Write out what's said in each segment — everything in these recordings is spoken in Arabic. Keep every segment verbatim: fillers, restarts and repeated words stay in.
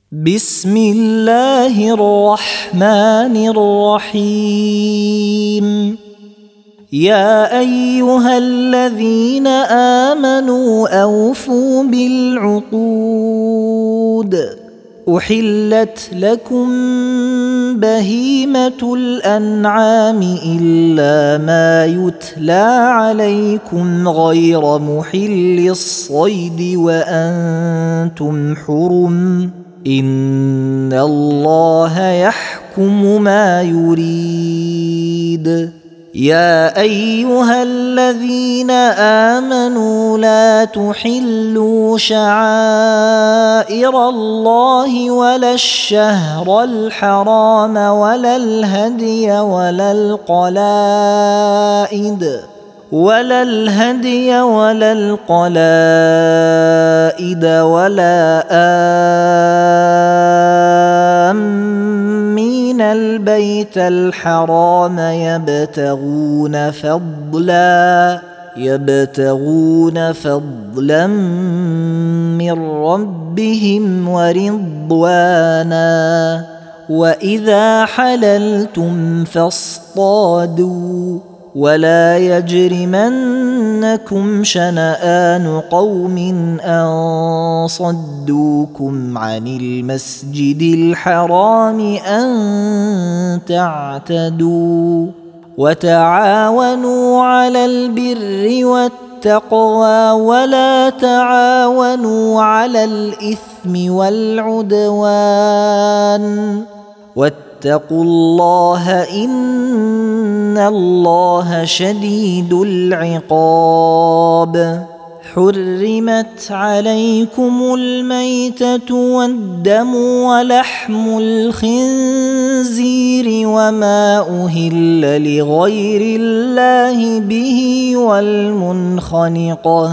بسم الله الرحمن الرحيم. يا أيها الذين آمنوا أوفوا بالعقود. أحلت لكم بهيمة الأنعام إلا ما يتلى عليكم غير محل الصيد وأنتم حرم، إن الله يحكم ما يريد. يا أيها الذين آمنوا لا تحلوا شعائر الله ولا الشهر الحرام ولا الهدي ولا القلائد ولا الهدي ولا القلائد ولا آمين البيت الحرام يبتغون فضلا يبتغون فضلا من ربهم ورضوانا. وإذا حللتم فاصطادوا ولا يجرمنكم شنآن قوم أن صدوكم عن المسجد الحرام أن تعتدوا. وتعاونوا على البر والتقوى ولا تعاونوا على الإثم والعدوان، واتقوا الله إن الله شديد العقاب. حرمت عليكم الميتة والدم ولحم الخنزير وما أهل لغير الله به والمنخنقة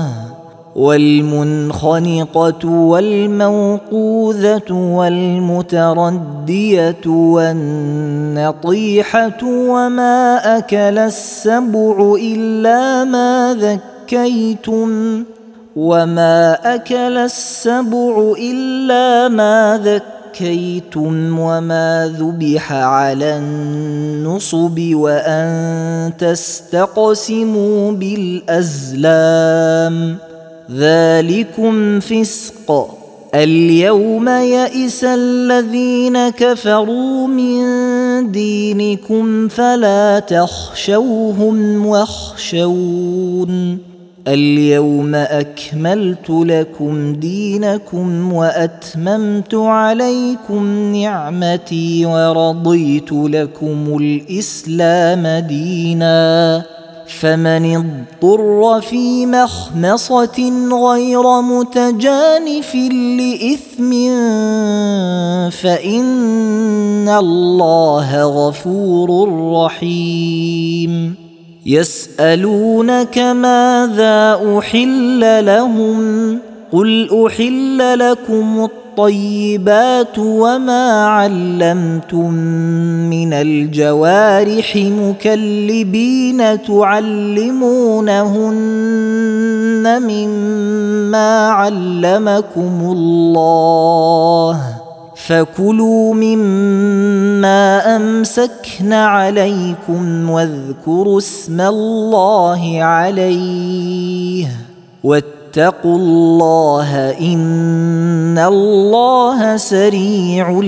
والمنخنقة والموقوذة والمتردية والنطيحة وما أكل السبع إلا ما ذكيتم وما أكل السبع إلا ما ذكيتم وما ذبح على النصب وأن تستقسموا بالأزلام، ذلكم فسق. اليوم يئس الذين كفروا من دينكم فلا تخشوهم واخشون. اليوم أكملت لكم دينكم وأتممت عليكم نعمتي ورضيت لكم الإسلام دينا. فمن اضطر في مخمصة غير متجانف لإثم فإن الله غفور رحيم. يسألونك ماذا أحل لهم قل أحل لكم الطيبات وما علمتم من الجوارح مكلبين تعلمونهن مما علمكم الله، فكلوا مما أمسكن عليكم واذكروا اسم الله عليه واتقوا الله إن الله سريع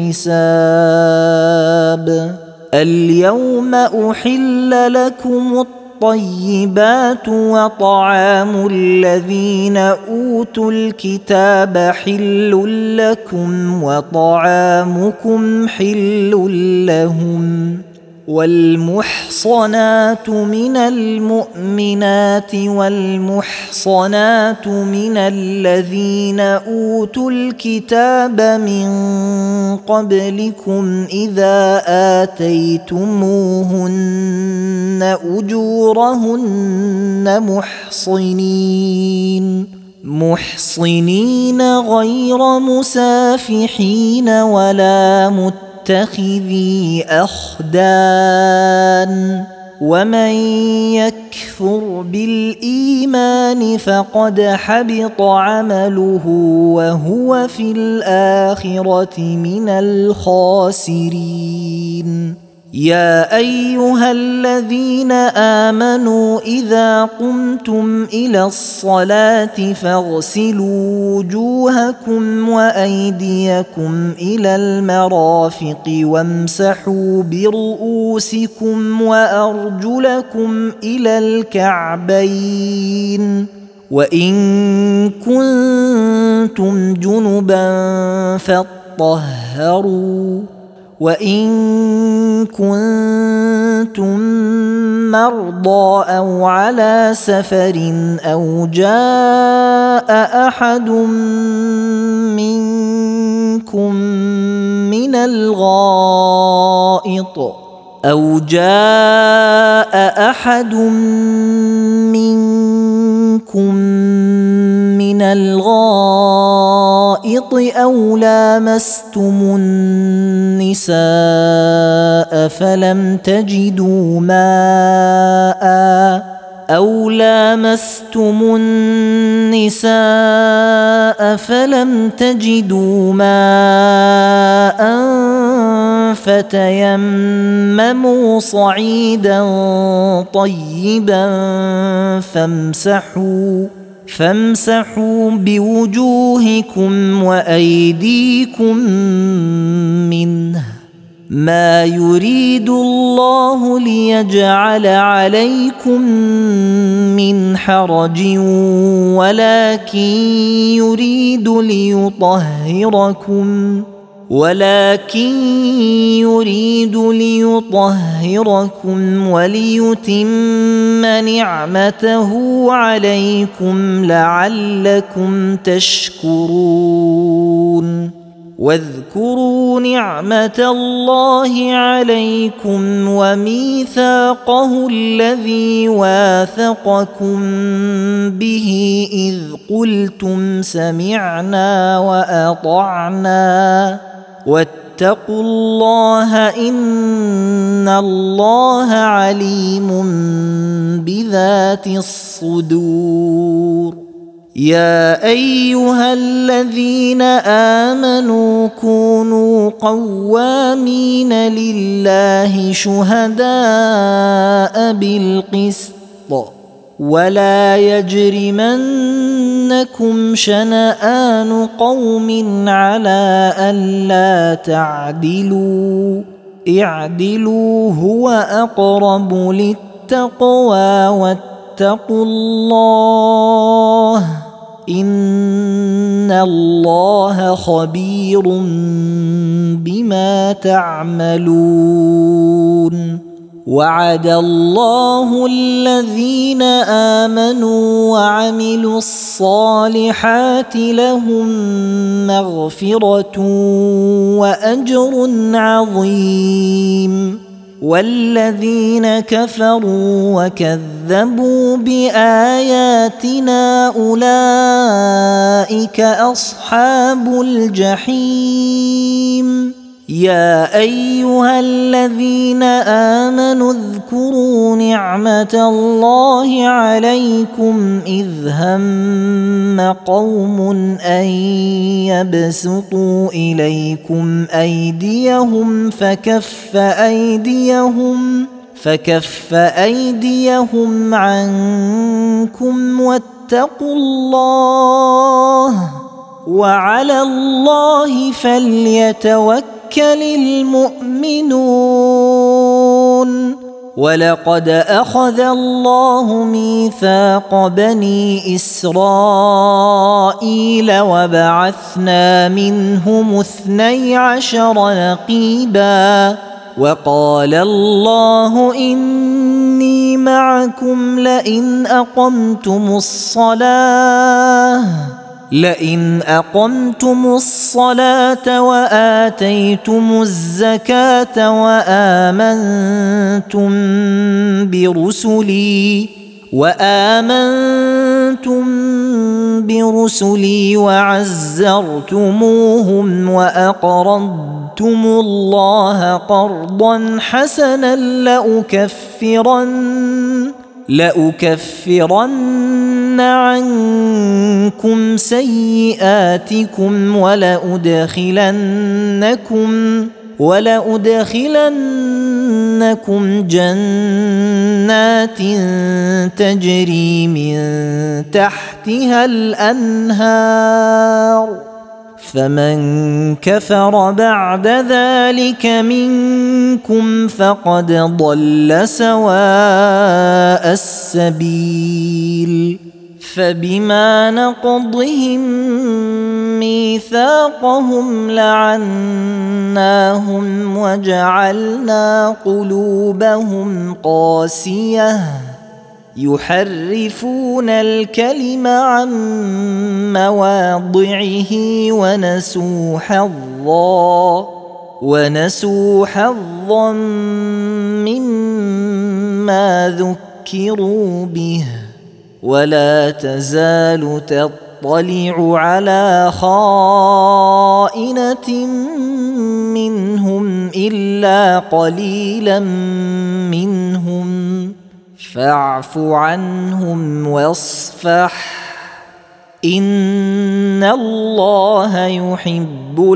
الحساب. اليوم أحل لكم الطيبات وطعام الذين أوتوا الكتاب حل لكم وطعامكم حل لهم. والمحصنات من المؤمنات والمحصنات من الذين أوتوا الكتاب من قبلكم إذا آتيتموهن أجورهن محصنين محصنين غير مسافحين ولا متخذي أخدان، ومن يكفر بالإيمان فقد حبط عمله وهو في الآخرة من الخاسرين. يا أيها الذين آمنوا إذا قمتم إلى الصلاة فاغسلوا وجوهكم وأيديكم إلى المرافق وامسحوا برؤوسكم وأرجلكم إلى الكعبين، وإن كنتم جنبا فاطهروا، وإن كنتم مرضى أو على سفر أو جاء أحد منكم من الغائط أو جاء أحد منكم من الغائط أو لامستم النساء فلم تجدوا ماء أو لامستم النساء فلم تجدوا ماء فتيمموا صعيدا طيبا فامسحوا فامسحوا بوجوهكم وأيديكم منه، ما يريد الله ليجعل عليكم من حرج ولكن يريد ليطهركم ولكن يريد ليطهركم وليتم نعمته عليكم لعلكم تشكرون. واذكروا نعمة الله عليكم وميثاقه الذي واثقكم به إذ قلتم سمعنا وأطعنا واتقوا الله إن الله عليم بذات الصدور. يا أيها الذين آمنوا كونوا قوامين لله شهداء بالقسط ولا يجرمنكم شنآن قوم على ألا تعدلوا اعدلوا هو أقرب للتقوى واتقوا الله إن الله خبير بما تعملون. وعد الله الذين آمنوا وعملوا الصالحات لهم مغفرة وأجر عظيم، والذين كفروا وكذبوا بآياتنا أولئك أصحاب الجحيم. يا أيها الذين آمنوا اذكروا نعمة الله عليكم إذ هم قوم أن يبسطوا إليكم أيديهم فكف أيديهم فكف أيديهم عنكم واتقوا الله وعلى الله فليتوكل المؤمنون. ولقد أخذ الله ميثاق بني إسرائيل وبعثنا منهم اثني عشر نقيبا وقال الله إني معكم لئن أقمتم الصلاة لئن أقمتم الصلاة وآتيتم الزكاة وآمنتم برسلي وآمنتم برسلي وعزرتموهم وأقرضتم الله قرضا حسنا لأكفرن لأكفرن عنكم سيئاتكم ولأدخلنكم ولأدخلنكم جنات تجري من تحتها الأنهار فمن كفر بعد ذلك منكم فقد ضل سواء السبيل فبما نقضهم ميثاقهم لعناهم وجعلنا قلوبهم قاسية يحرفون الكلم عن مواضعه ونسوا حظا ونسوا حظا مما ذكروا به ولا تزال تطلع على خائنة منهم إلا قليلا منهم فاعف عنهم واصفح إن الله يحب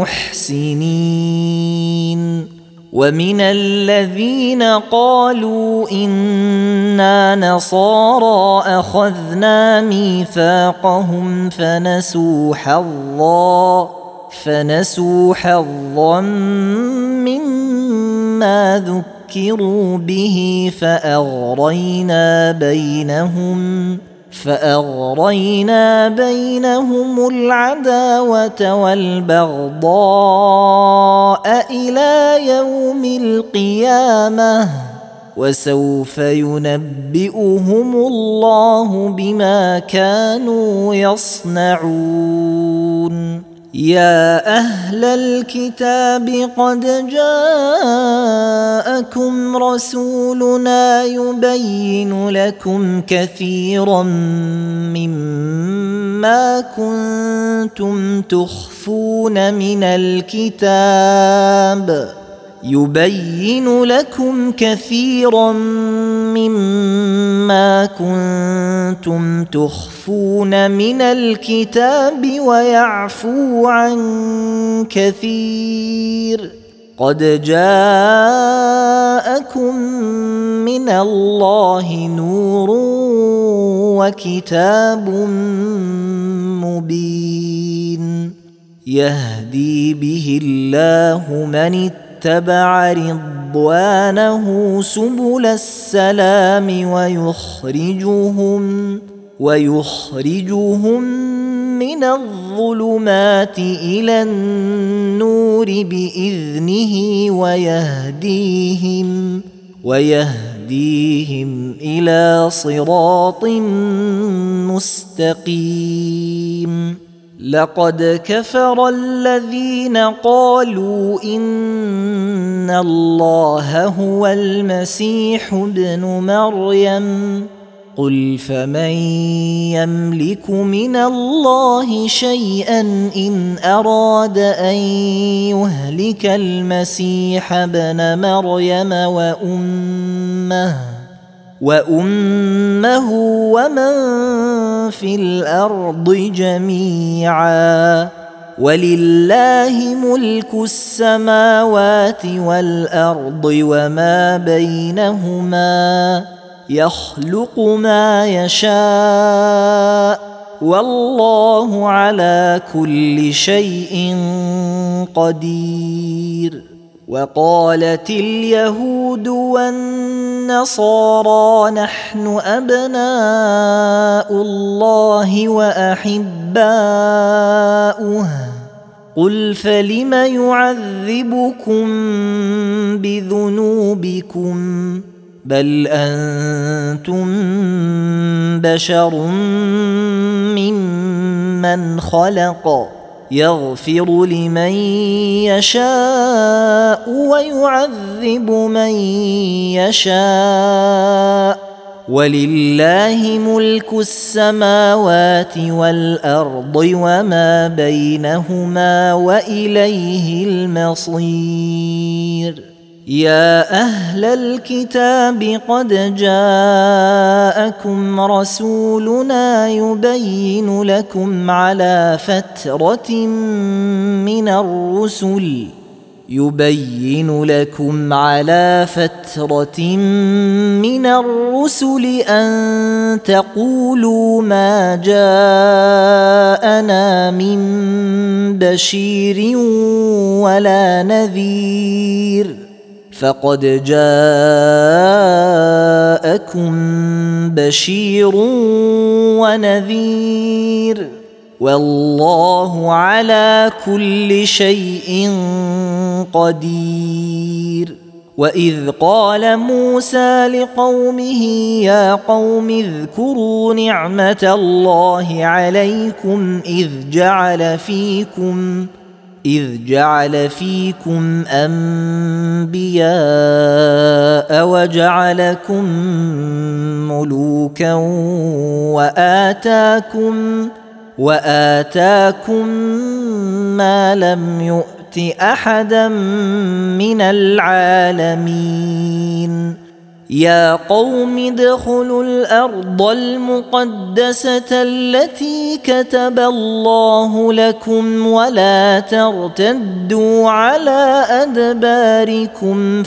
المحسنين ومن الذين قالوا إنا نصارى أخذنا ميثاقهم فنسوا حظا فنسوا حظا مما ذكروا به فأغرينا بينهم فأغرينا بينهم العداوة والبغضاء إلى يوم القيامة وسوف ينبئهم الله بما كانوا يصنعون يا أهل الكتاب قد جاءكم رسولنا يبين لكم كثيرا مما كنتم تخفون من الكتاب يبين لكم كثيرا مما كنتم تخفون من الكتاب ويعفو عن كثير قد جاءكم من الله نور وكتاب مبين يهدي به الله من اتبع رضوانه سبل السلام ويخرجهم ويخرجهم من الظلمات إلى النور بإذنه ويهديهم ويهديهم إلى صراط مستقيم لقد كفر الذين قالوا إن الله هو المسيح ابن مريم قل فمن يملك من الله شيئا إن أراد أن يهلك المسيح ابن مريم وأمه وأمه ومن في الأرض جميعا ولله ملك السماوات والأرض وما بينهما يخلق ما يشاء والله على كل شيء قدير وقالت اليهود والنصارى نحن أبناء الله وأحباؤه قل فلم يعذبكم بذنوبكم بل أنتم بشر ممن خلق يغفر لمن يشاء ويعذب من يشاء ولله ملك السماوات والأرض وما بينهما وإليه المصير. يا أهل الكتاب قد جاءكم رسولنا يبين لكم على فترة من الرسل يبين لكم على فترة من الرسل أن تقولوا ما جاءنا من بشير ولا نذير، فقد جاءكم بشير ونذير، والله على كل شيء قدير. وإذ قال موسى لقومه يا قوم اذكروا نعمة الله عليكم إذ جعل فيكم إذ جعل فيكم أنبياء وجعلكم ملوكا وآتاكم وآتاكم ما لم يؤت أحدا من العالمين. يا قوم ادخلوا الأرض المقدسة التي كتب الله لكم ولا ترتدوا على أدباركم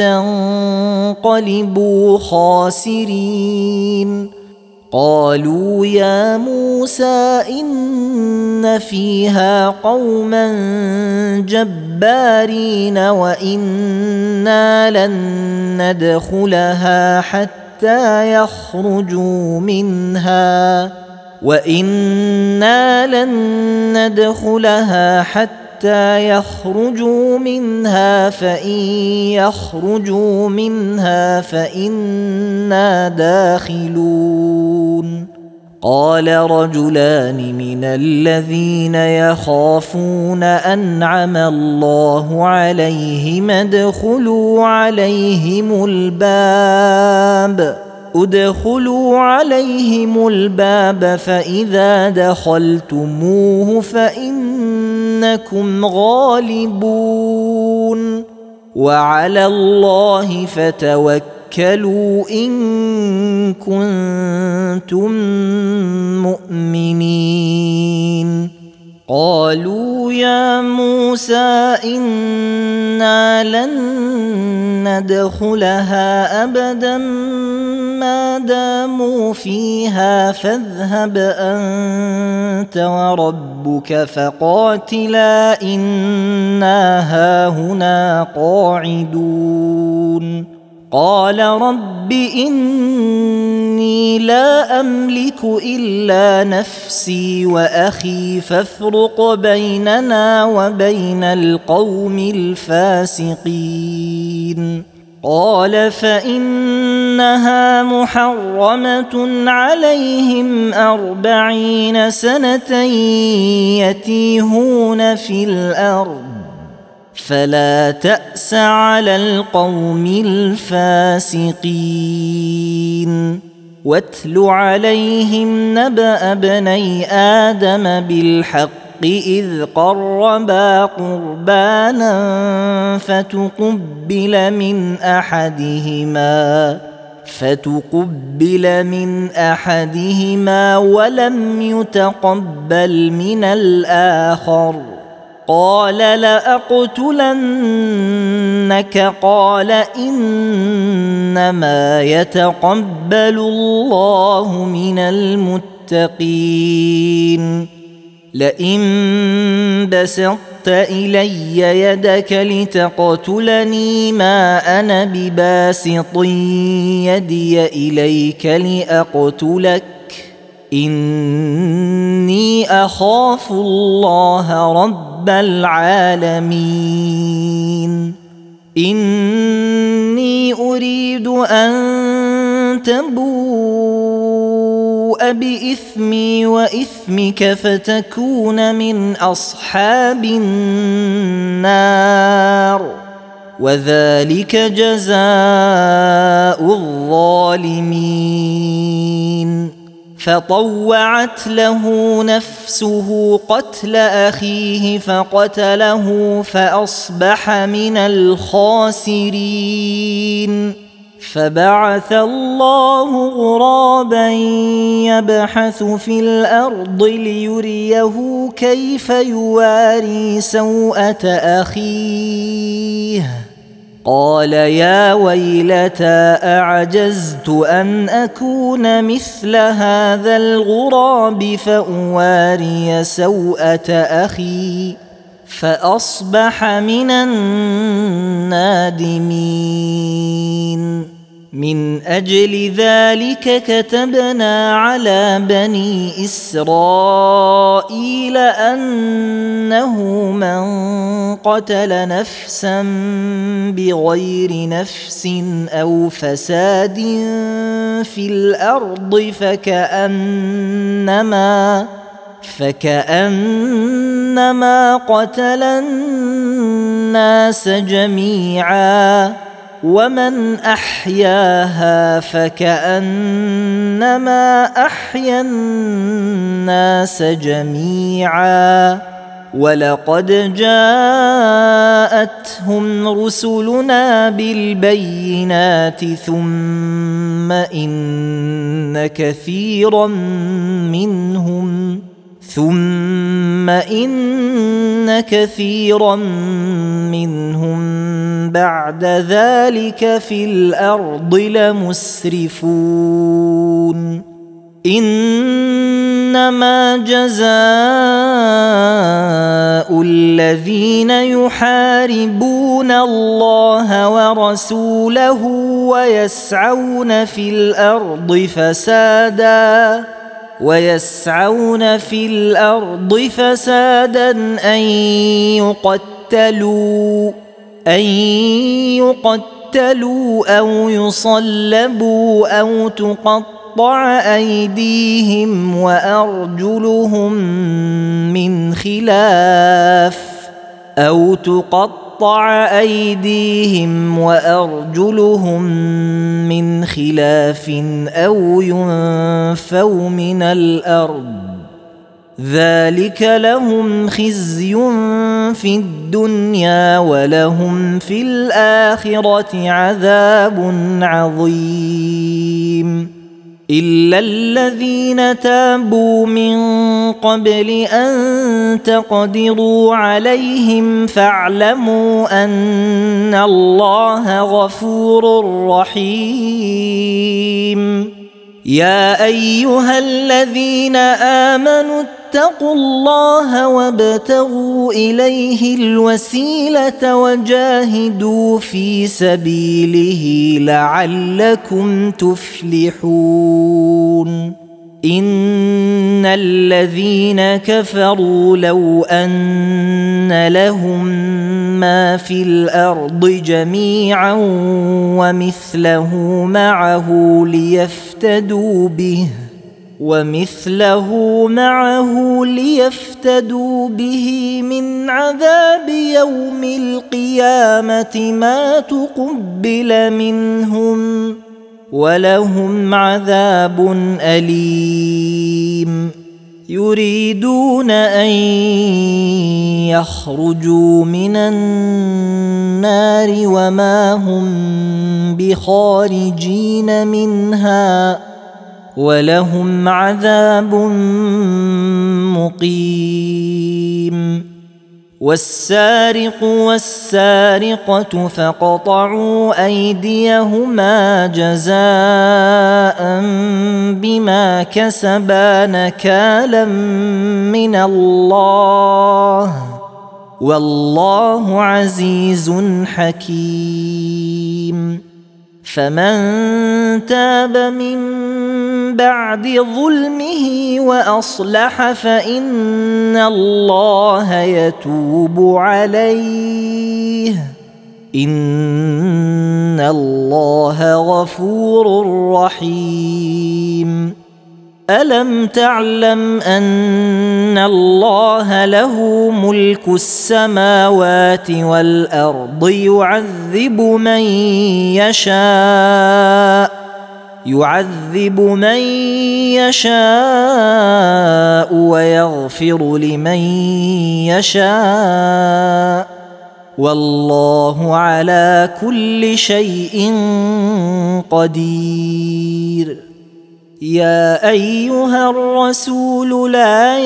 فتنقلبوا خاسرين. قالوا يا موسى إن فيها قوما جبارين وإنا لن ندخلها حتى يخرجوا منها وإنا لن ندخلها حتى يخرجوا منها فإن يخرجوا منها فإنا داخلون. قال رجلان من الذين يخافون أنعم الله عليهم ادخلوا عليهم الباب ادخلوا عليهم الباب فإذا دخلتموه فإنكم غالبون وعلى الله فتوكلوا إن كنتم مؤمنين. قالوا يا موسى إنا لن ندخلها أبدا ما داموا فيها فاذهب أنت وربك فقاتلا إنا هاهنا قاعدون. قال رب إني لا أملك إلا نفسي وأخي فافرق بيننا وبين القوم الفاسقين. قال فإنها محرمة عليهم أربعين سنة يتيهون في الأرض فلا تأس على القوم الفاسقين. واتل عليهم نبأ ابني آدم بالحق إذ قربا قربانا فتقبل من أحدهما فتقبل من أحدهما ولم يتقبل من الآخر قال لأقتلنك قال إنما يتقبل الله من المتقين. لئن بسطت إلي يدك لتقتلني ما أنا بباسط يدي إليك لأقتلك إني أخاف الله رب العالمين. إني أريد أن تبوء بإثمي وإثمك فتكون من أصحاب النار. وذلك جزاء الظالمين. فطوعت له نفسه قتل أخيه فقتله فأصبح من الخاسرين. فبعث الله غرابا يبحث في الأرض ليريه كيف يواري سوءة أخيه. قال يا ويلتى أعجزت أن أكون مثل هذا الغراب فأواري سوءة أخي فأصبح من النادمين. من أجل ذلك كتبنا على بني إسرائيل أنه من قتل نفسا بغير نفس أو فساد في الأرض فكأنما فكأنما قتل الناس جميعا ومن أحياها فكأنما أحيا الناس جميعا. ولقد جاءتهم رسلنا بالبينات ثم إن كثيرا منهم ثم إن كثيرا منهم بعد ذلك في الأرض لمسرفون. إنما جزاء الذين يحاربون الله ورسوله ويسعون في الأرض فسادا ويسعون في الأرض فسادا أن يقتلوا أن يقتلوا أو يصلبوا أو تقطع أيديهم وأرجلهم من خلاف أو تقطع أيديهم وأرجلهم من خلاف أو ينفوا من الأرض. ذلك لهم خزي في الدنيا ولهم في الآخرة عذاب عظيم. إلا الذين تابوا من قبل أن تقدروا عليهم فاعلموا أن الله غفور رحيم. يا أيها الذين آمنوا اتقوا الله وابتغوا إليه الوسيلة وجاهدوا في سبيله لعلكم تفلحون. إن الذين كفروا لو أن لهم ما في الأرض جميعا ومثله معه ليفتدوا به ومثله معه ليفتدوا به من عذاب يوم القيامة ما تقبل منهم ولهم عذاب أليم. يريدون أن يخرجوا من النار وما هم بخارجين منها ولهم عذاب مقيم. والسارق والسارقة فاقطعوا أيديهما جزاء بما كسبا نكالا من الله والله عزيز حكيم. فمن تاب من بعد ظلمه وأصلح فإن الله يتوب عليه إن الله غفور رحيم. ألم تعلم أن الله له ملك السماوات والأرض يعذب من يشاء يعذب من يشاء ويغفر لمن يشاء والله على كل شيء قدير. يا أيها الرسول لا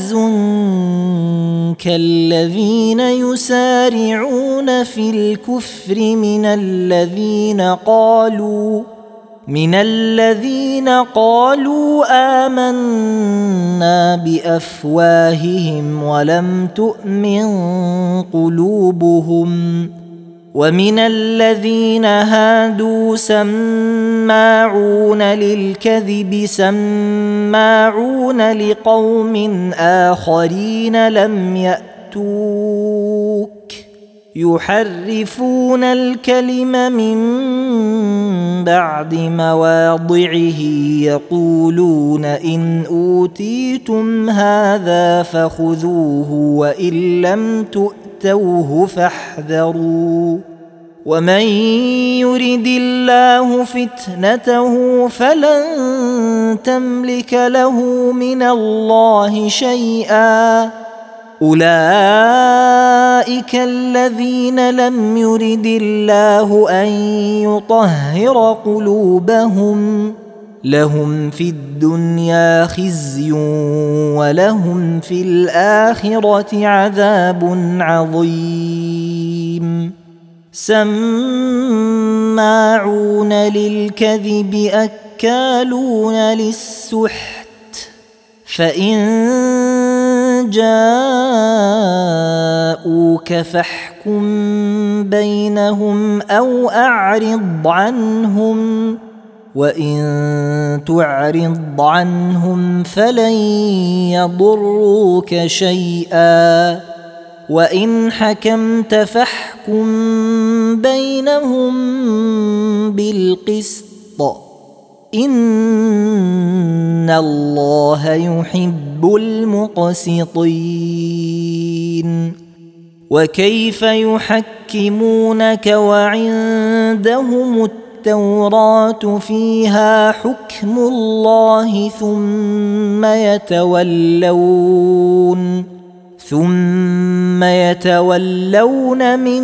يحزنك الذين يسارعون في الكفر من الذين قالوا من الذين قالوا آمنا بأفواههم ولم تؤمن قلوبهم ومن الذين هادوا سماعون للكذب سماعون لقوم آخرين لم يأتوك يحرفون الكلم من بعد مواضعه يقولون إن أوتيتم هذا فخذوه وإن لم تؤتوه فاحذروا ومن يرد الله فتنته فلن تملك له من الله شيئا أولئك الذين لم يرد الله أن يطهر قلوبهم لهم في الدنيا خزي ولهم في الآخرة عذاب عظيم. سماعون للكذب أكالون للسحت فإن جاءوك فاحكم بينهم أو أعرض عنهم وإن تعرض عنهم فلن يضروك شيئا وإن حكمت فاحكم بينهم بالقسط إن الله يحب المقسطين. وكيف يحكمونك وعندهم التوراة فيها حكم الله ثم يتولون ثم يتولون من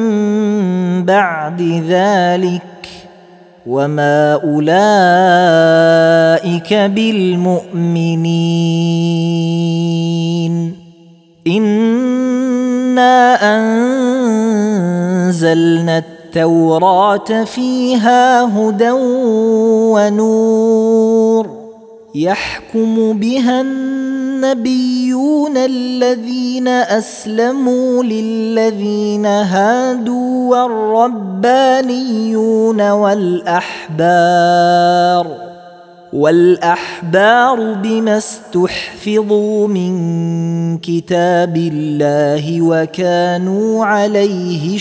بعد ذلك وما أولئك بالمؤمنين. إنا أنزلنا التوراة فيها هدى ونور يحكم بها النبيون الذين أسلموا للذين هادوا والربانيون والأحبار والأحبار بما استحفظوا من كتاب الله وكانوا عليه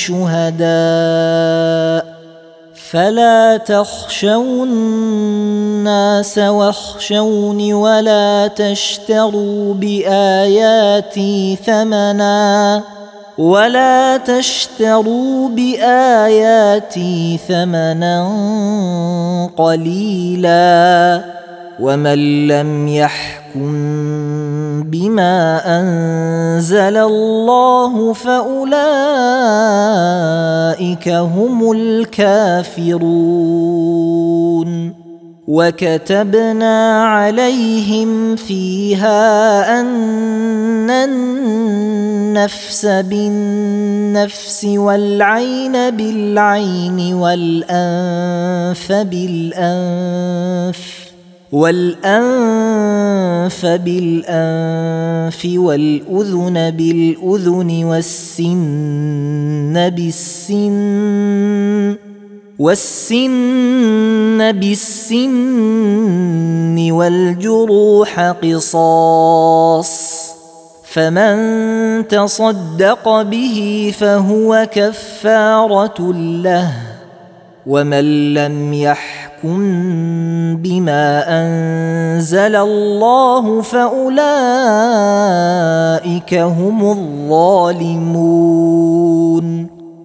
شهداء فلا تخشوا الناس واخشوني ولا تشتروا بآياتي ثمنا ولا تشتروا بآياتي ثمنا قليلا ومن لم يحكم بما أنزل الله فأولئك هم الكافرون. وكتبنا عليهم فيها أن النفس بالنفس والعين بالعين والأنف بالأنف والأنف بالأنف والأذن بالأذن والسن بالسن والسن بالسن والجروح قصاص فمن تصدق به فهو كفارة له ومن لم يحكم يحكم بما أنزل الله فأولئك هم الظالمون.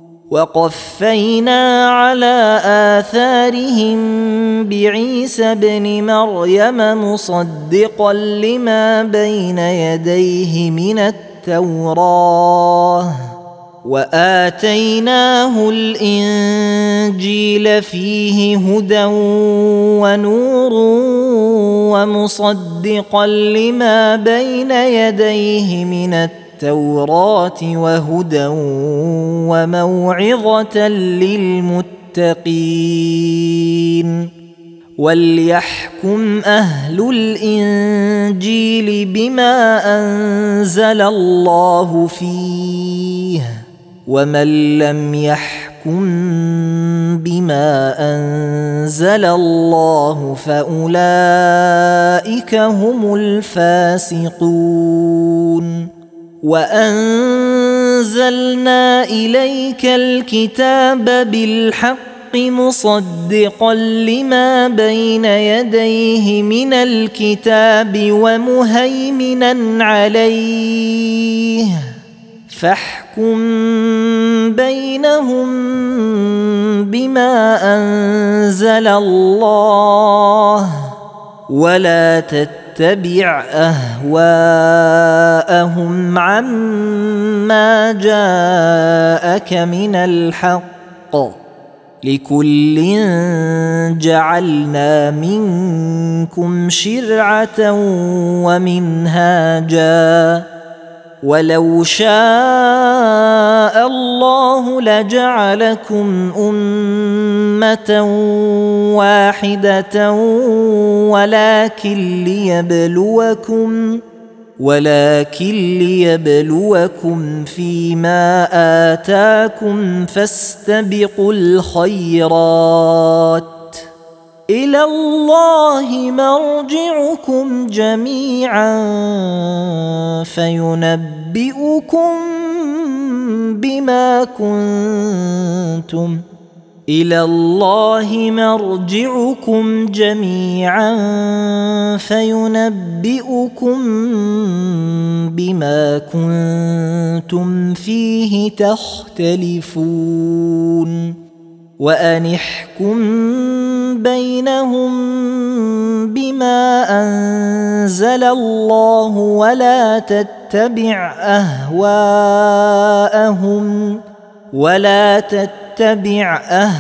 وقفينا على آثارهم بعيسى ابن مريم مصدقا لما بين يديه من التوراة وآتيناه الإنجيل فيه هدى ونور ومصدقا لما بين يديه من التوراة وهدى وموعظة للمتقين. وليحكم أهل الإنجيل بما أنزل الله فيه ومن لم يحكم بما أنزل الله فأولئك هم الفاسقون. وأنزلنا إليك الكتاب بالحق مصدقا لما بين يديه من الكتاب ومهيمنا عليه فاحكم بينهم بما أنزل الله ولا تتبع أهواءهم عما جاءك من الحق لكل جعلنا منكم شرعة ومنهاجا ولو شاء الله لجعلكم أمة واحدة ولكن ليبلوكم ولكن ليبلوكم فيما آتاكم فاستبقوا الخيرات إلى الله مرجعكم جميعا فينبئكم بما كنتم إلى الله مرجعكم جميعا فينبئكم بما كنتم فيه تختلفون. وأن احكم بينهم بما أنزل الله ولا تتبع أهواءهم ولا تتبع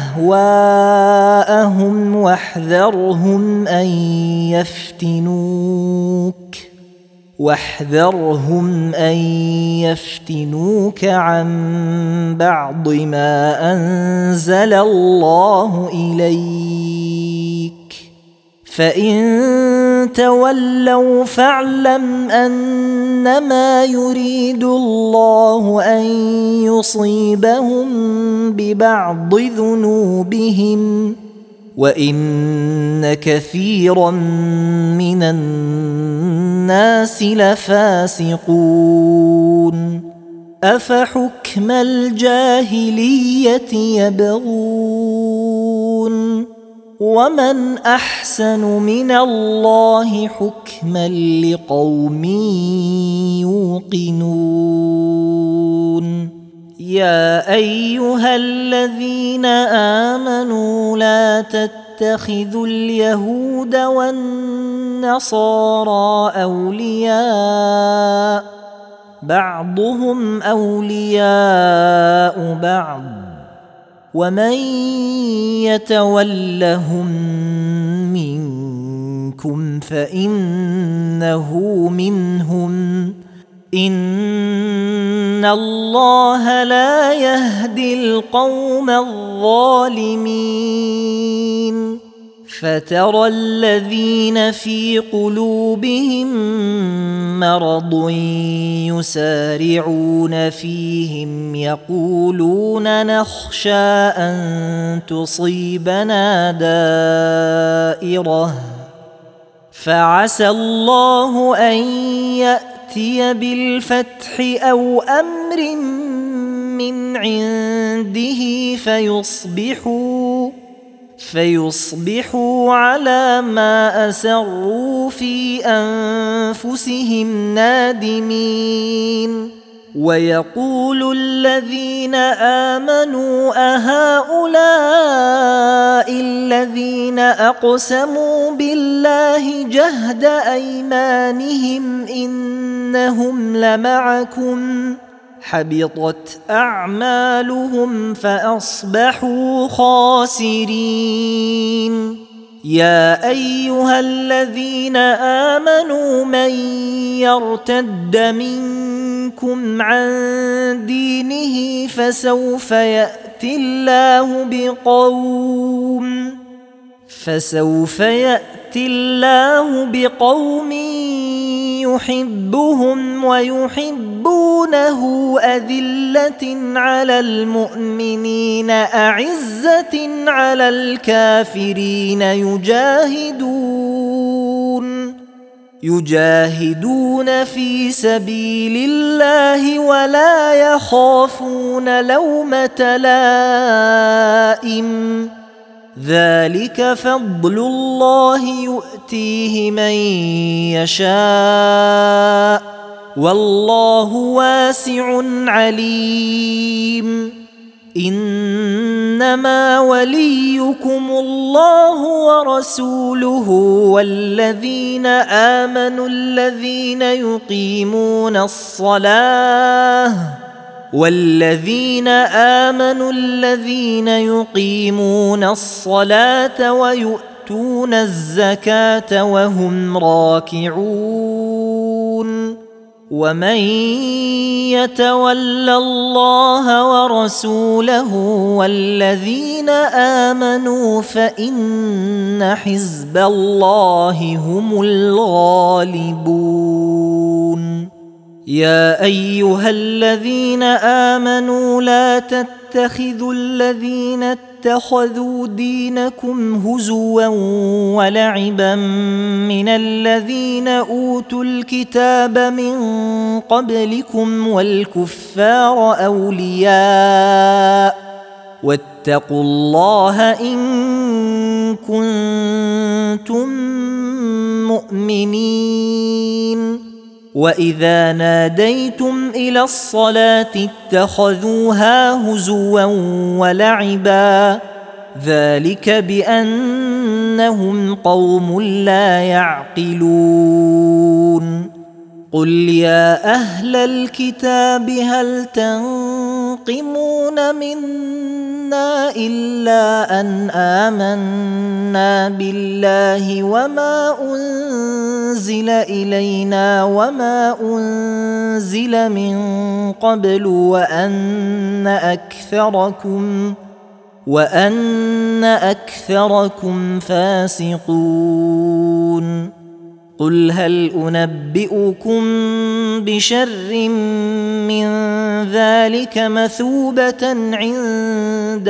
أهواءهم واحذرهم أن يفتنوك واحذرهم أن يفتنوك عن بعض ما أنزل الله إليك فإن تولوا فاعلم أنما يريد الله أن يصيبهم ببعض ذنوبهم وإن كثيرا من الناس لفاسقون. أفحكم الجاهلية يبغون ومن أحسن من الله حكما لقوم يوقنون. يا أيها الذين آمنوا لا تتخذوا اليهود والنصارى أولياء بعضهم أولياء بعض ومن يتولهم منكم فإنه منهم إن الله لا يهدي القوم الظالمين. فترى الذين في قلوبهم مرض يسارعون فيهم يقولون نخشى أن تصيبنا دائرة فعسى الله أن يأتي بالفتح أو أمر من عنده فيصبحوا فيصبحوا على ما أسروا في أنفسهم نادمين. ويقول الذين آمنوا أهؤلاء الذين أقسموا بالله جهد أيمانهم إنهم لمعكم حبطت أعمالهم فأصبحوا خاسرين. يا أيها الذين آمنوا من يرتد منكم عن دينه فسوف يأتي الله بقوم فسوف يأتي الله بقوم يحبهم ويحبونه أذلة على المؤمنين أعزة على الكافرين يجاهدون يجاهدون في سبيل الله ولا يخافون لومة لائم. ذلك فضل الله يؤتيه من يشاء والله واسع عليم. إنما وليكم الله ورسوله والذين آمنوا الذين يقيمون الصلاة والذين آمنوا الذين يقيمون الصلاة ويؤتون الزكاة وهم راكعون. ومن يتول الله ورسوله والذين آمنوا فإن حزب الله هم الغالبون. يا أيها الذين آمنوا لا تتخذوا الذين اتخذوا دينكم هزوا ولعبا من الذين أوتوا الكتاب من قبلكم والكفار أولياء واتقوا الله إن كنتم مؤمنين. وإذا ناديتم إلى الصلاة اتخذوها هزوا ولعبا ذلك بأنهم قوم لا يعقلون. قل يا أهل الكتاب هل تنقمون منا إلا أن آمنا بالله وما أنزل إلينا وما أنزل من قبل وأن أكثركم وأن أكثركم فاسقون. قل هل أنبئكم بشر من ذلك مثوبة عند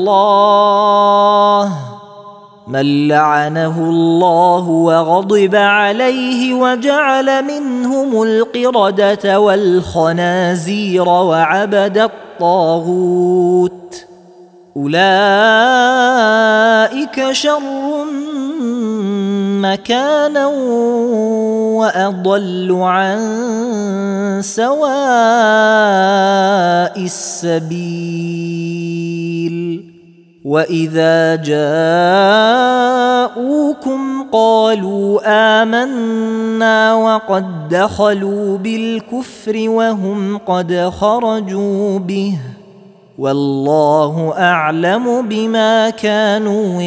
الله من لعنه الله وغضب عليه وجعل منهم القردة والخنازير وعبد الطاغوت أولئك شر مكانا وأضل عن سواء السبيل. وإذا جاءوكم قالوا آمنا وقد دخلوا بالكفر وهم قد خرجوا به والله أعلم بما كانوا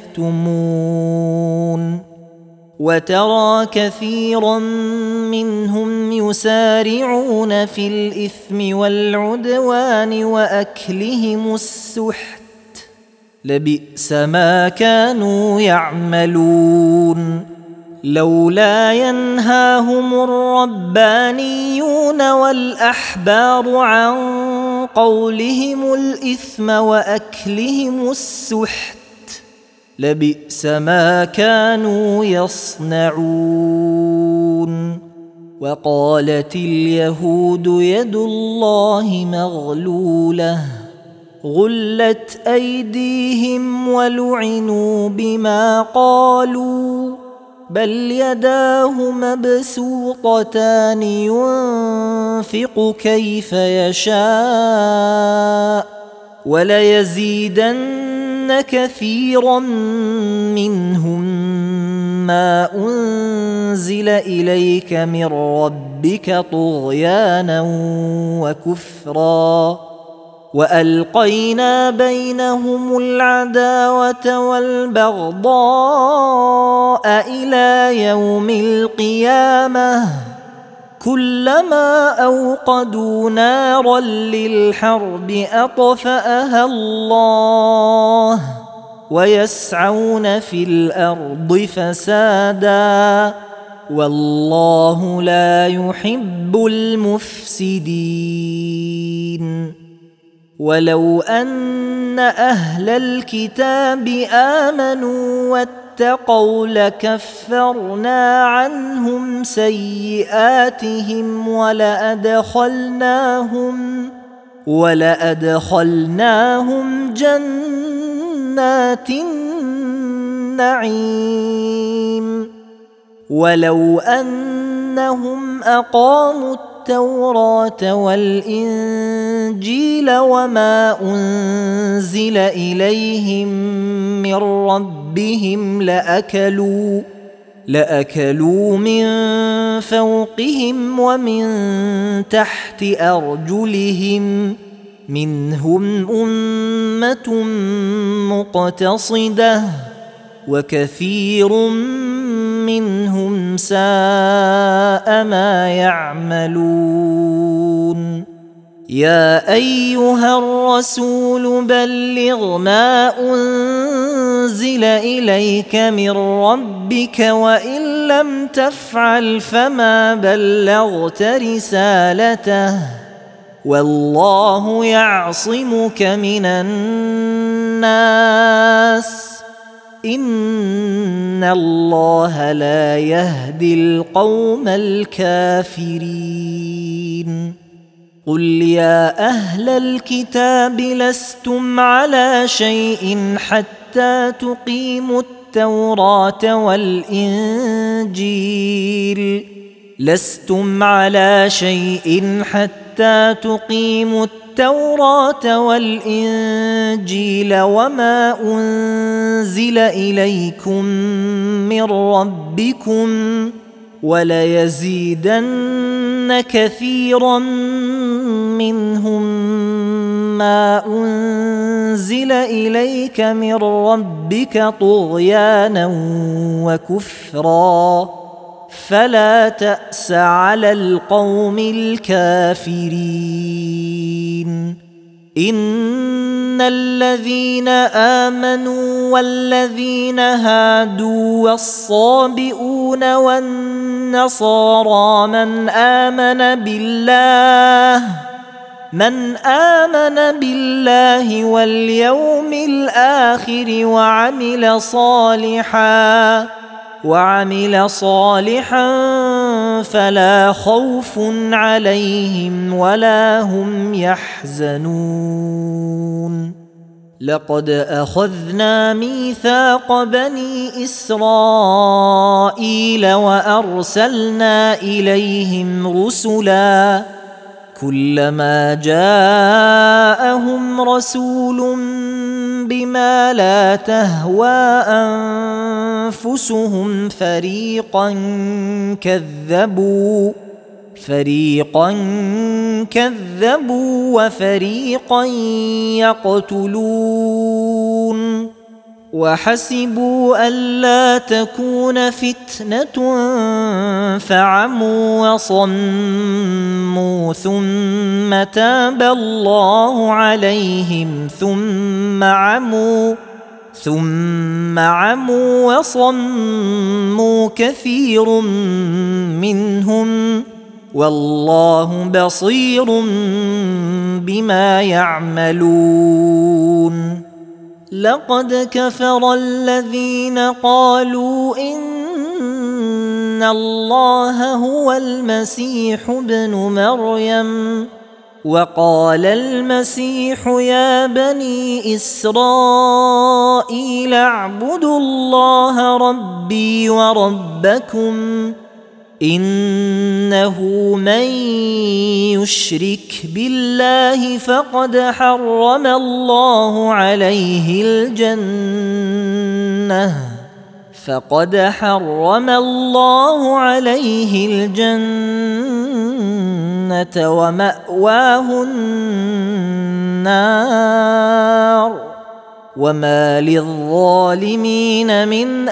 يكتمون. وترى كثيرا منهم يسارعون في الإثم والعدوان وأكلهم السحت لبئس ما كانوا يعملون. لولا ينهاهم الربانيون والأحبار عن قولهم الإثم وأكلهم السحت لبئس ما كانوا يصنعون. وقالت اليهود يد الله مغلولة غلت أيديهم ولعنوا بما قالوا بل يداه مبسوطتان ينفق كيف يشاء وليزيدن كثيرا منهم ما أنزل إليك من ربك طغيانا وكفرا وألقينا بينهم العداوة والبغضاء إلى يوم القيامة كلما أوقدوا نارا للحرب أطفأها الله ويسعون في الأرض فسادا والله لا يحب المفسدين ولو أن أهل الكتاب آمنوا واتقوا لكفرنا عنهم سيئاتهم ولأدخلناهم ولأدخلناهم جنات النعيم ولو أنهم أقاموا التوراة والإنجيل وما أنزل إليهم من ربهم لأكلوا لأكلوا من فوقهم ومن تحت أرجلهم منهم أمة مقتصدة وكثير منهم ساء ما يعملون يا أيها الرسول بلغ ما أنزل إليك من ربك وإن لم تفعل فما بلغت رسالته والله يعصمك من الناس إن الله لا يهدي القوم الكافرين قل يا أهل الكتاب لستم على شيء حتى تقيموا التوراة والإنجيل لستم على شيء حتى تقيموا التوراة والإنجيل وما أنزل إليكم من ربكم وليزيدن كثيرا منهم ما أنزل إليك من ربك طغيانا وكفرا فلا تأس على القوم الكافرين إن الذين آمنوا والذين هادوا والصابئون والنصارى من آمن بالله من آمن بالله واليوم الآخر وعمل صالحاً وعمل صالحا فلا خوف عليهم ولا هم يحزنون لقد أخذنا ميثاق بني إسرائيل وأرسلنا إليهم رسلا كلما جاءهم رسول بما لا تهوى أنفسهم فريقا كذبوا فريقا كذبوا وفريقا يقتلون وحسبوا ألا تكون فتنة فعموا وصموا ثم تاب الله عليهم ثم عموا ثم عموا وصموا كثير منهم والله بصير بما يعملون لقد كفر الذين قالوا إن الله هو المسيح ابن مريم وقال المسيح يا بني إسرائيل اعبدوا الله ربي وربكم إنه من يشرك بالله فقد حرم الله عليه الجنة فقد حرم الله عليه الجنة ومأواه النار وما للظالمين من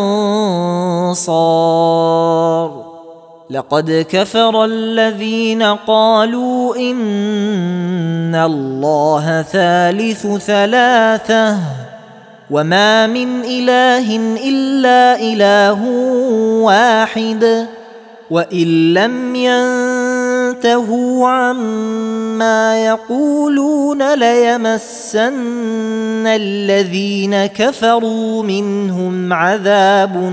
أنصار لقد كفر الذين قالوا إن الله ثالث ثلاثة وما من إله إلا إله واحد وإن لم ينتهوا عما يقولون ليمسن الذين كفروا منهم عذاب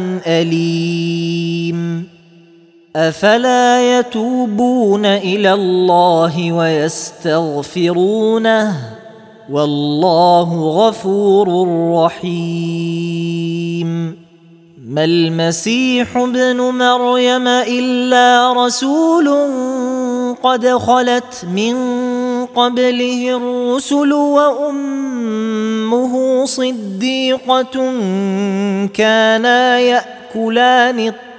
أليم أفلا يتوبون إلى الله ويستغفرونه والله غفور رحيم ما المسيح ابن مريم إلا رسول قد خلت من قبله الرسل وأمه صديقة كانا يأكلان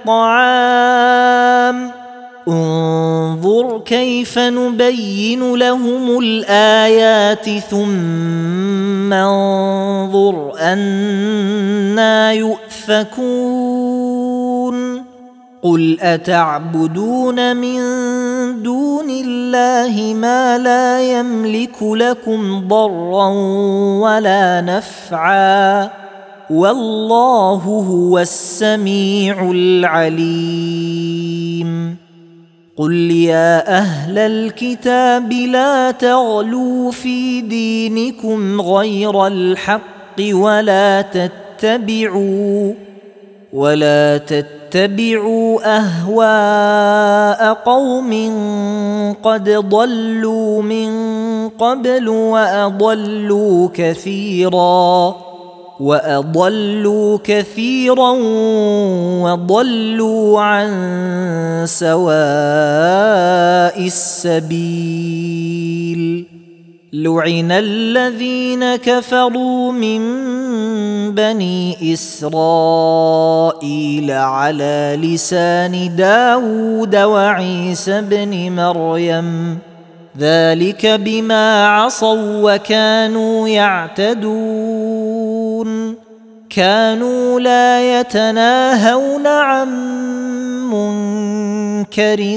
الطعام انظر كيف نبين لهم الآيات ثم انظر أنى يؤفكون قل أتعبدون من دون الله ما لا يملك لكم ضرا ولا نفعا والله هو السميع العليم قل يا أهل الكتاب لا تغلوا في دينكم غير الحق ولا تتبعوا ولا تتبعوا أهواء قوم قد ضلوا من قبل وأضلوا كثيرا وأضلوا كثيرا وضلوا عن سواء السبيل لعن الذين كفروا من بني إسرائيل على لسان داود وعيسى بن مريم ذلك بما عصوا وكانوا يعتدون كانوا لا يتناهون عن منكر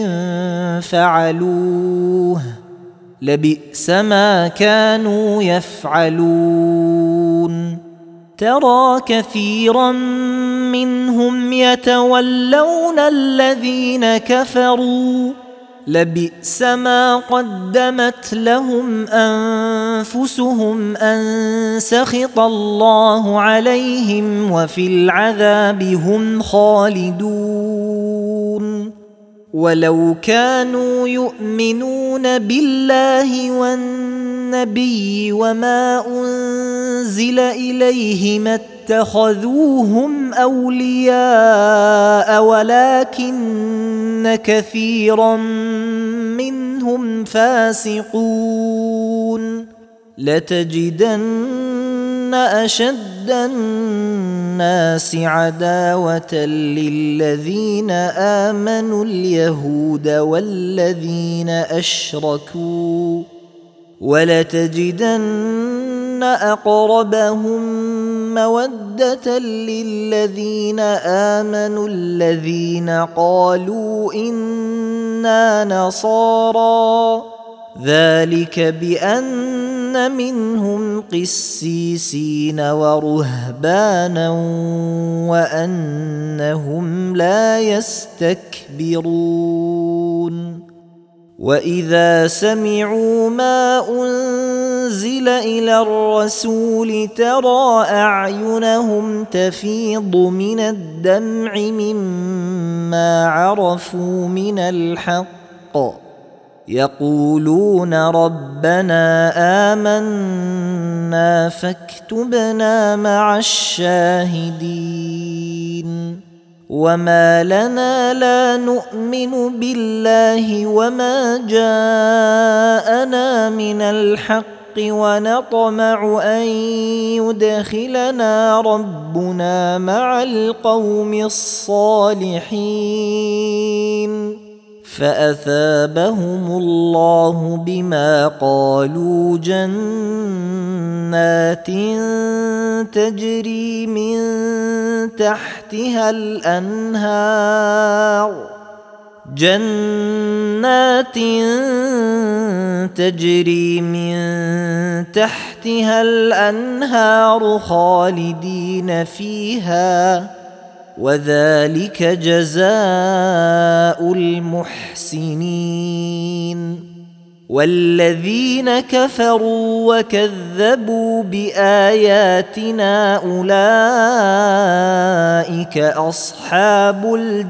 فعلوه لبئس ما كانوا يفعلون ترى كثيرا منهم يتولون الذين كفروا لبئس ما قدمت لهم أنفسهم أن سخط الله عليهم وفي العذاب هم خالدون ولو كانوا يؤمنون بالله والنبي وما أنزل إليه ما اتخذوهم أولياء ولكن كثيرا منهم فاسقون لتجدن أشد الناس عداوة للذين آمنوا اليهود والذين أشركوا ولتجدن أقربهم مودة للذين آمنوا الذين قالوا إنا نصارى ذلك بأن منهم قسيسين ورهبانا وأنهم لا يستكبرون وإذا سمعوا ما أنزل إلى الرسول ترى أعينهم تفيض من الدمع مما عرفوا من الحق يقولون ربنا آمنا فاكتبنا مع الشاهدين وما لنا لا نؤمن بالله وما جاءنا من الحق ونطمع أن يدخلنا ربنا مع القوم الصالحين فأثابهم الله بما قالوا جنات تجري من تحتها الأنهار جنات تجري من تحتها الأنهار خالدين فيها وذلك جزاء المحسنين والذين كفروا وكذبوا بآياتنا أولئك أصحاب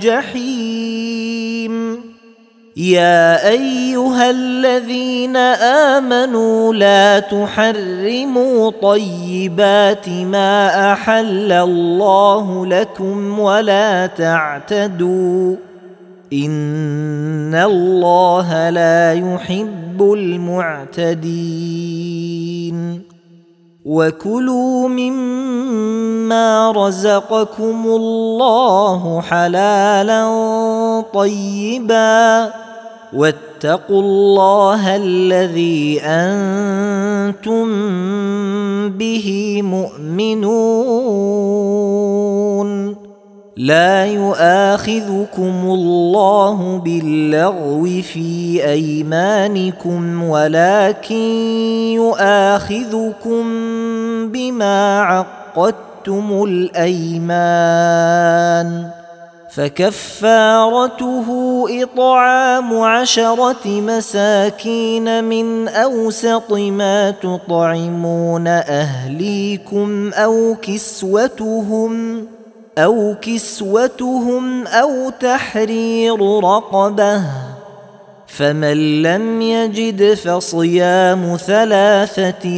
الجحيم يا أيها الذين آمنوا لا تحرموا طيبات ما أحل الله لكم ولا تعتدوا إن الله لا يحب المعتدين وكلوا مما رزقكم الله حلالا طيبا واتقوا الله الذي أنتم به مؤمنون لا يؤاخذكم الله باللغو في أيمانكم ولكن يؤاخذكم بما عقدتم الأيمان فكفارته إطعام عشرة مساكين من أوسط ما تطعمون أهليكم أو كسوتهم أو كسوتهم أو تحرير رقبة فمن لم يجد فصيام ثلاثة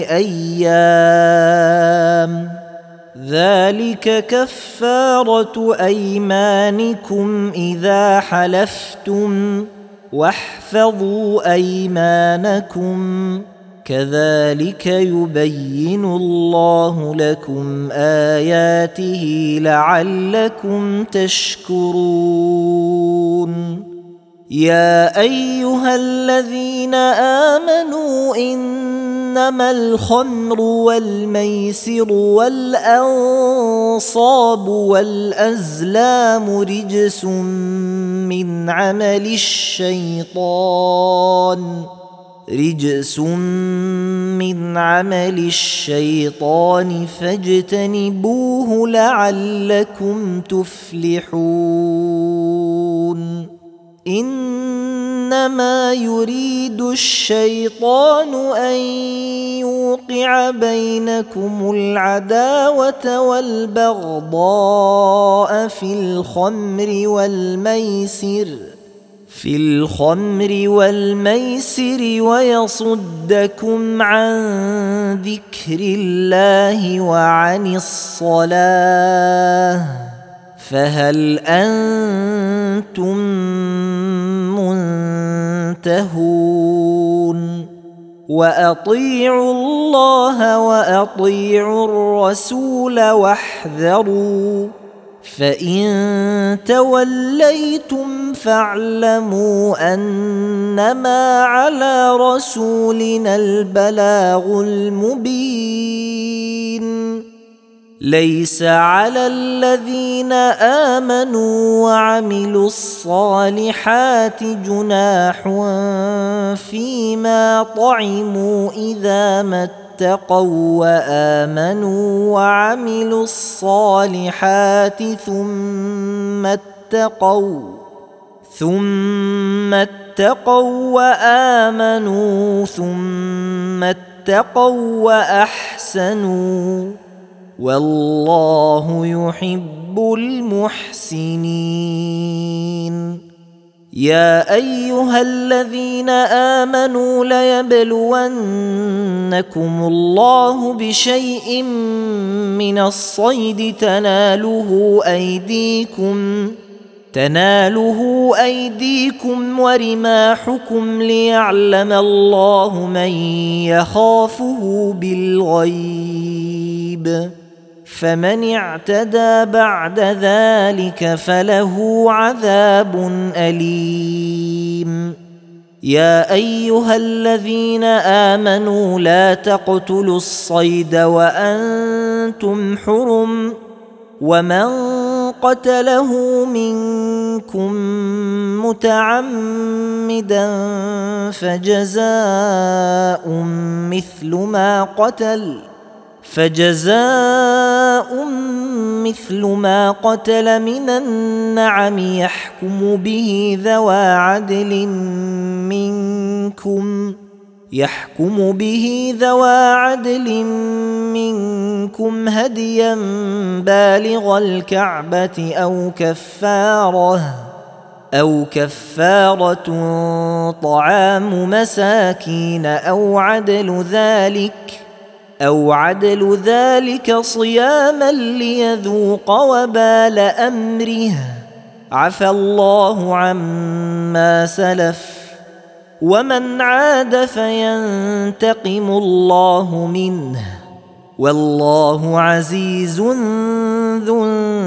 أيام ذلك كفارة أيمانكم إذا حلفتم واحفظوا أيمانكم كذلك يبين الله لكم آياته لعلكم تشكرون يا أيها الذين آمنوا إنما الخمر والميسر والأنصاب والأزلام رجس من عمل الشيطان رجس من عمل الشيطان فاجتنبوه لعلكم تفلحون إنما يريد الشيطان أن يوقع بينكم العداوة والبغضاء في الخمر والميسر في الخمر والميسر ويصدكم عن ذكر الله وعن الصلاة فهل أنتم منتهون وأطيعوا الله وأطيعوا الرسول واحذروا فإن توليتم فاعلموا أنما على رسولنا البلاغ المبين ليس على الذين آمنوا وعملوا الصالحات جناح فيما طعموا إذا ما اتقوا وآمنوا وعملوا الصالحات ثم اتقوا ثم اتقوا وآمنوا ثم اتقوا وأحسنوا والله يحب المحسنين يا أيها الذين آمنوا ليبلونكم الله بشيء من الصيد تناله أيديكم تناله أيديكم ورماحكم ليعلم الله من يخافه بالغيب، فمن اعتدى بعد ذلك فله عذاب أليم. يا أيها الذين آمنوا لا تقتلوا الصيد وأنتم حرم، ومن قتله منكم متعمدا فجزاء مثل ما قتل فجزاء مثل ما قتل من النعم يحكم به ذوى عدل منكم يحكم به ذوى عدل منكم هديا بالغ الكعبة أو كفارة أو كفارة طعام مساكين أو عدل ذلك أو عدل ذلك صياما ليذوق وبال أمره، عفى الله عما سلف، ومن عاد فينتقم الله منه، والله عزيز ذو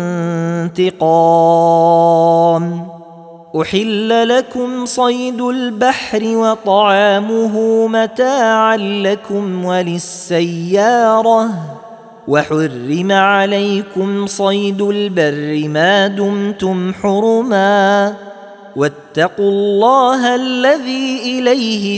انتقام. أحل لكم صيد البحر وطعامه متاعا لكم وللسيارة، وحرم عليكم صيد البر ما دمتم حرما، واتقوا الله الذي إليه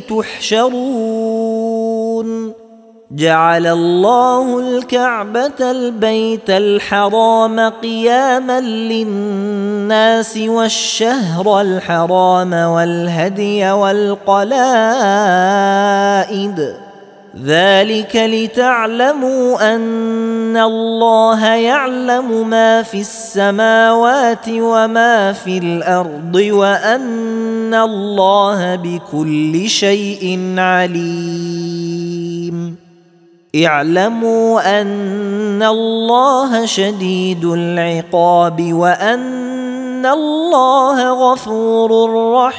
تحشرون. جعل الله الكعبة البيت الحرام قياما للناس والشهر الحرام والهدي والقلائد، ذلك لتعلموا أن الله يعلم ما في السماوات وما في الأرض وأن الله بكل شيء عليم. اعلموا أن الله شديد العقاب وأن الله غفور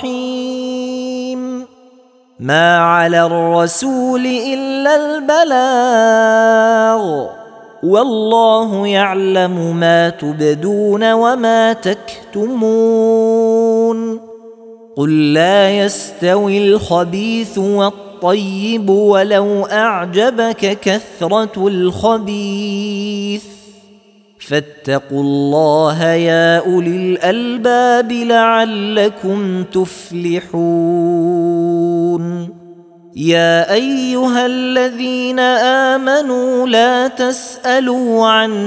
رحيم. ما على الرسول إلا البلاغ، والله يعلم ما تبدون وما تكتمون. قل لا يستوي الخبيث والطيب ولو أعجبك كثرة الخبيث، فاتقوا الله يا أولي الألباب لعلكم تفلحون. يا أيها الذين آمنوا لا تسألوا عن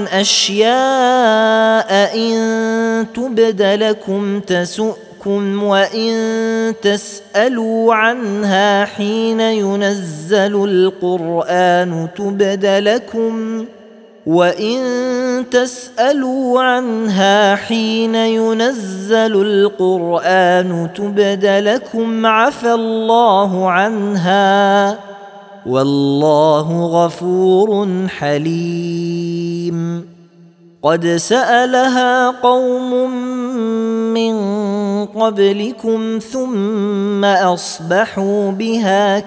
أشياء إن تبد لكم تسؤكم، وإن تسألوا عنها حين ينزل القرآن تبد لكم وإن تسألوا عنها حين ينزل القرآن تبد لكم عفى الله عنها، والله غفور حليم. قد سألها قوم من قبلكم ثم أصبحوا بها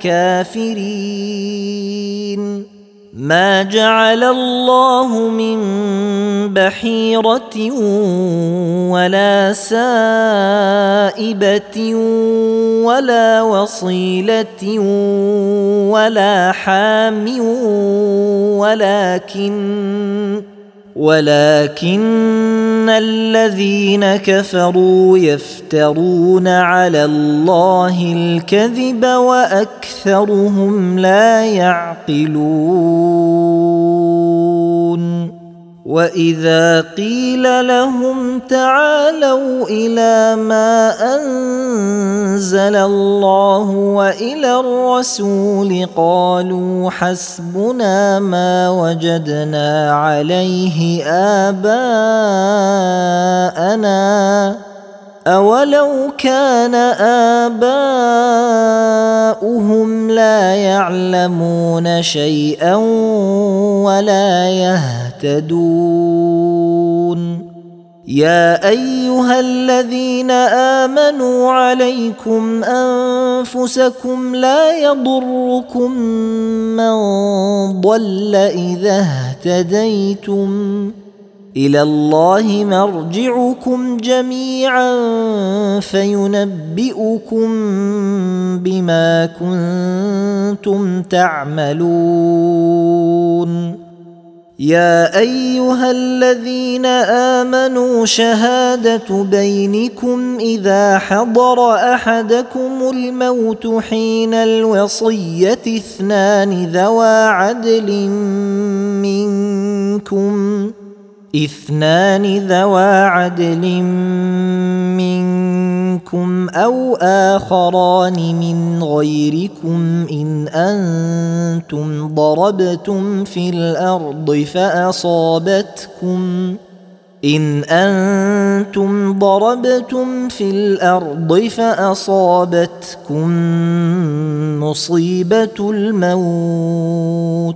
كافرين. ما جعل الله من بحيرة ولا سائبة ولا وصيلة ولا حام ولكن ولكن الذين كفروا يفترون على الله الكذب وأكثرهم لا يعقلون. وإذا قيل لهم تعالوا إلى ما أنزل الله وإلى الرسول قالوا حسبنا ما وجدنا عليه آباءنا أولو كان آباؤهم لا يعلمون شيئا ولا يهتدون يا أيها الذين آمنوا عليكم أنفسكم لا يضركم من ضل إذا اهتديتم إلى الله مرجعكم جميعا فينبئكم بما كنتم تعملون يا أيها الذين آمنوا شهادة بينكم إذا حضر أحدكم الموت حين الوصية اثنان ذوى عدل منكم اثنان ذوى عدل منكم أو آخران من غيركم إن أنتم ضربتم في الأرض فأصابتكم إن أنتم ضربتم في الأرض فأصابتكم مصيبة الموت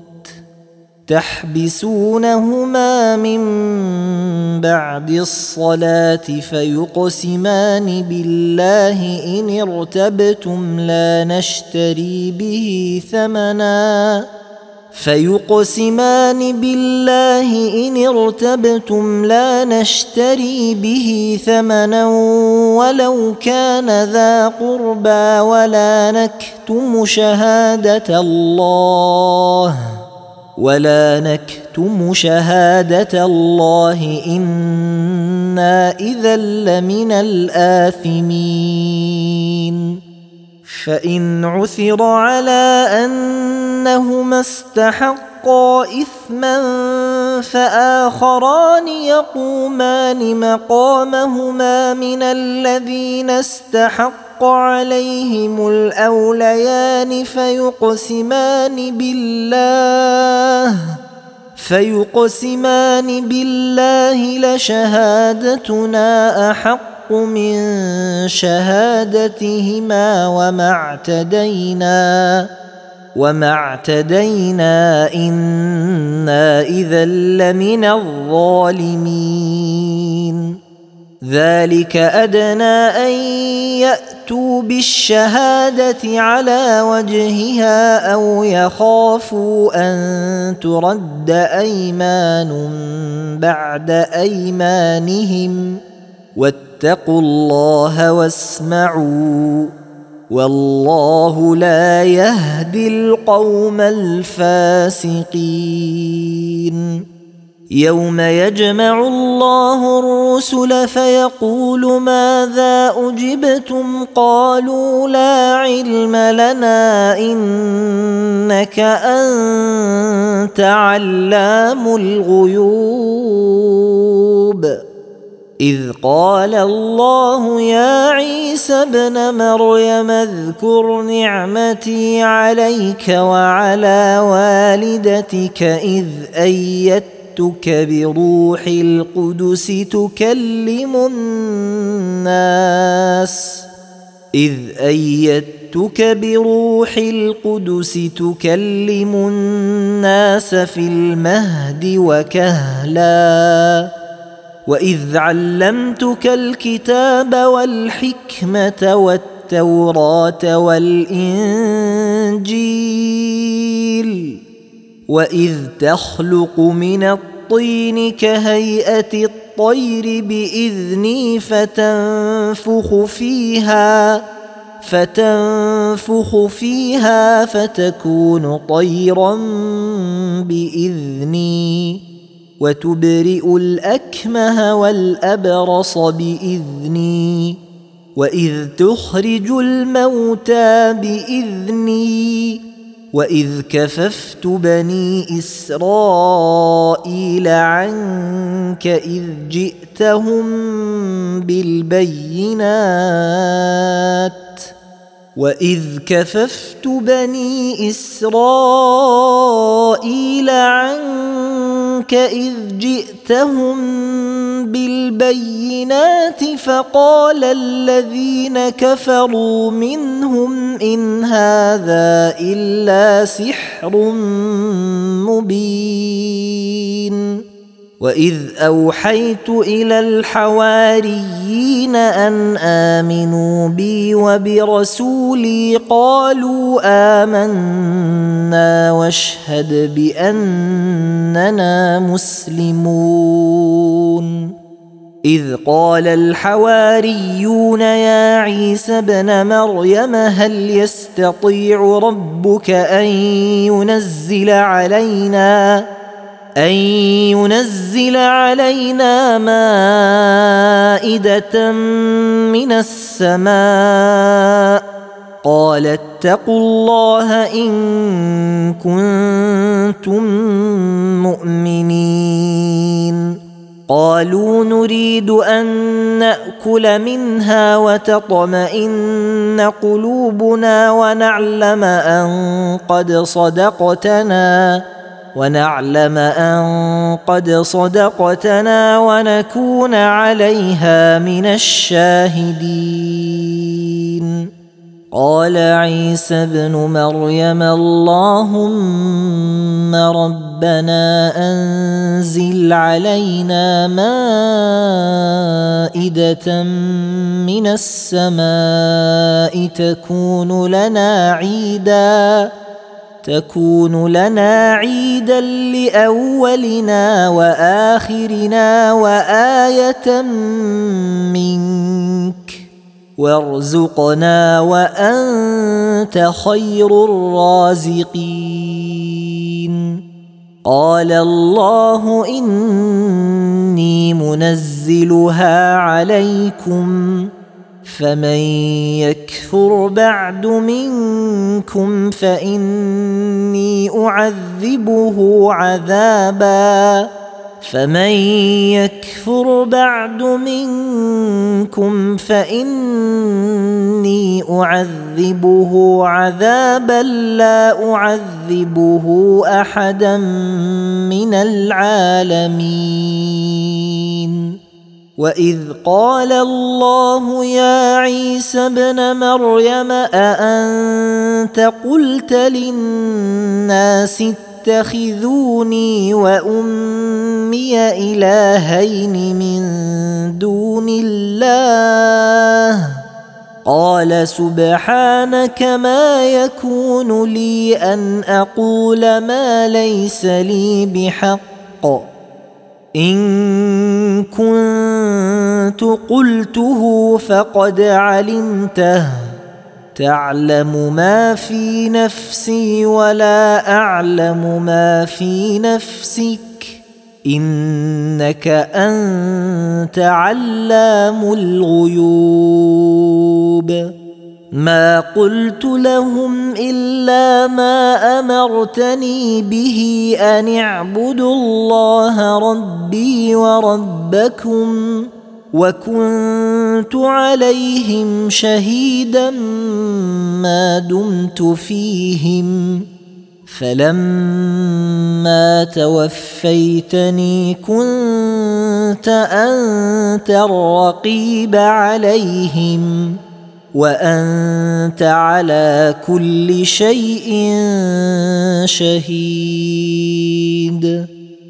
تحبسونهما من بعد الصلاة فيقسمان بالله إن ارتبتم لا نشتري به ثمنا فيقسمان بالله إن ارتبتم لا نشتري به ثمنا ولو كان ذا قربى ولا نكتم شهادة الله ولا نكتم شهادة الله إنا إذا لمن الآثمين فإن عثر على أنهما استحقا إثما فآخران يقومان مقامهما من الذين استحق عليهم الأوليان فيقسمان بالله فيقسمان بالله لشهادتنا أحق من شهادتهما وما اعتدينا وما اعتدينا إنا إذا لمن الظالمين ذلك أدنى أن يأتوا بالشهادة على وجهها أو يخافوا أن ترد أيمان بعد أيمانهم واتقوا الله واسمعوا والله لا يهدي القوم الفاسقين يوم يجمع الله الرسل فيقول ماذا أجبتم قالوا لا علم لنا إنك أنت علام الغيوب إذ قال الله يا عيسى ابن مريم اذكر نعمتي عليك وعلى والدتك إذ أيدتك بروح القدس تكلم الناس إذ أيدتك بروح القدس تكلم الناس في المهد وكهلا وإذ علمتك الكتاب والحكمة والتوراة والإنجيل وإذ تخلق من الطين كهيئة الطير بإذني فتنفخ فيها فتنفخ فيها فتكون طيرا بإذني وتبرئ الأكمه والأبرص بإذني وإذ تخرج الموتى بإذني وإذ كففت بني إسرائيل عنك إذ جئتهم بالبينات وإذ كففت بني إسرائيل عنك إذ جئتهم بالبينات فقال الذين كفروا منهم إن هذا إلا سحر مبين وإذ أوحيت إلى الحواريين أن آمنوا بي وبرسولي قالوا آمنا واشهد بأننا مسلمون إذ قال الحواريون يا عيسى ابن مريم هل يستطيع ربك أن ينزل علينا أن ينزل علينا مائدة من السماء قال اتقوا الله إن كنتم مؤمنين قالوا نريد أن نأكل منها وتطمئن قلوبنا ونعلم أن قد صدقتنا ونعلم أن قد صدقتنا ونكون عليها من الشاهدين قال عيسى ابن مريم اللهم ربنا أنزل علينا مائدة من السماء تكون لنا عيداً تكون لنا عيدا لأولنا وآخرنا وآية منك وارزقنا وأنت خير الرازقين قال الله إني منزلها عليكم فمن يكفر بعد منكم فإني أعذبه عذابا فمن يكفر بعد منكم فإني أعذبه عذابا لا أعذبه أحدا من العالمين وإذ قال الله يا عيسى ابن مريم أأنت قلت للناس اتخذوني وأمي إلهين من دون الله قال سبحانك ما يكون لي أن أقول ما ليس لي بحق إن كنت قلته فقد علمته تعلم ما في نفسي ولا أعلم ما في نفسك إنك أنت علام الغيوب ما قلت لهم إلا ما أمرتني به أن اعبدوا الله ربي وربكم وكنت عليهم شهيدا ما دمت فيهم فلما توفيتني كنت أنت الرقيب عليهم وأنت على كل شيء شهيد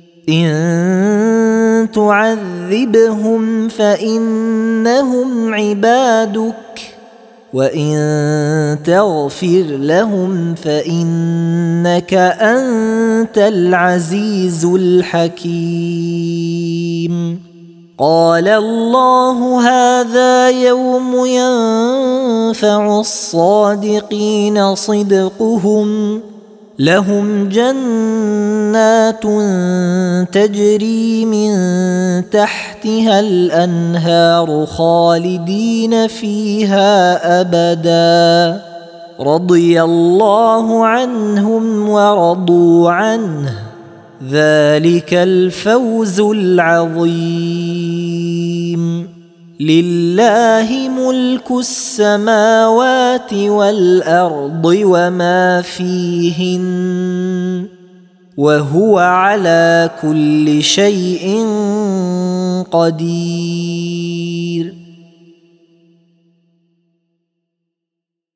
إن تعذبهم فإنهم عبادك وإن تغفر لهم فإنك أنت العزيز الحكيم قال الله هذا يوم ينفع الصادقين صدقهم لهم جنات تجري من تحتها الأنهار خالدين فيها أبدا رضي الله عنهم ورضوا عنه ذلك الفوز العظيم لله ملك السماوات والأرض وما فيهن وهو على كل شيء قدير.